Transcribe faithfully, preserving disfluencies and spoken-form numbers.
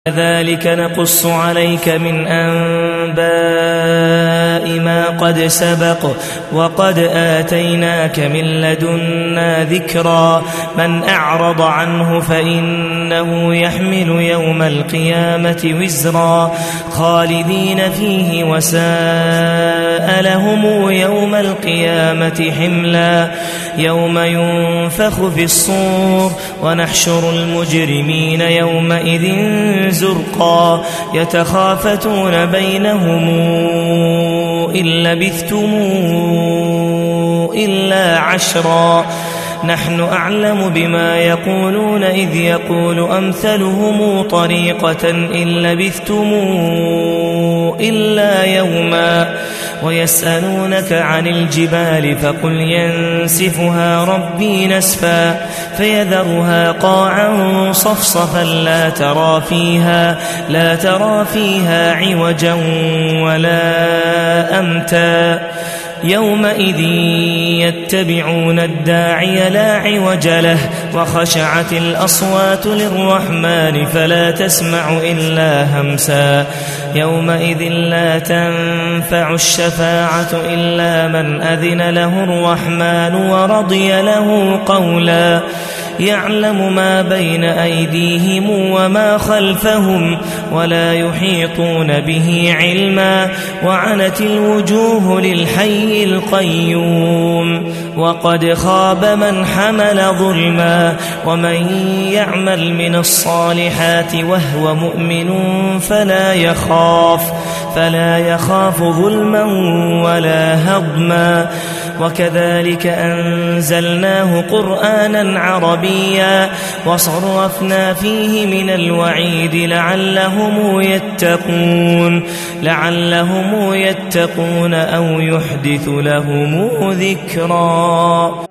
كذلك نقص عليك من أنباء ما قد سبق وقد آتيناك من لدنا ذكرا من أعرض عنه فإنه يحمل يوم القيامة وزرا خالدين فيه وساء لهم يوم القيامة حملا يوم ينفخ في الصور ونحشر المجرمين يومئذ زرقا يتخافتون بينهم إن لبثتم إلا عشرا نحن أعلم بما يقولون إذ يقول أمثلهم طريقة إن لبثتم إلا يوما ويسألونك عن الجبال فقل ينسفها ربي نسفا فيذرها قاعا صفصفا لا ترى فيها لا ترى فيها عوجا ولا أمتا يومئذ يتبعون الداعي لا عوج له وخشعت الأصوات للرحمن فلا تسمع إلا همسا يومئذ لا تنفع الشفاعة إلا من أذن له الرحمن ورضي له قولا يعلم ما بين أيديهم وما خلفهم ولا يحيطون به علما وعنت الوجوه للحي القيوم وقد خاب من حمل ظلما ومن يعمل من الصالحات وهو مؤمن فلا يخاف فلا يخاف ظلما ولا هضما وكذلك أنزلناه قرآنا عربيا وصرفنا فيه من الوعيد لعلهم يتقون لعلهم يتقون أو يحدث لهم ذكرا.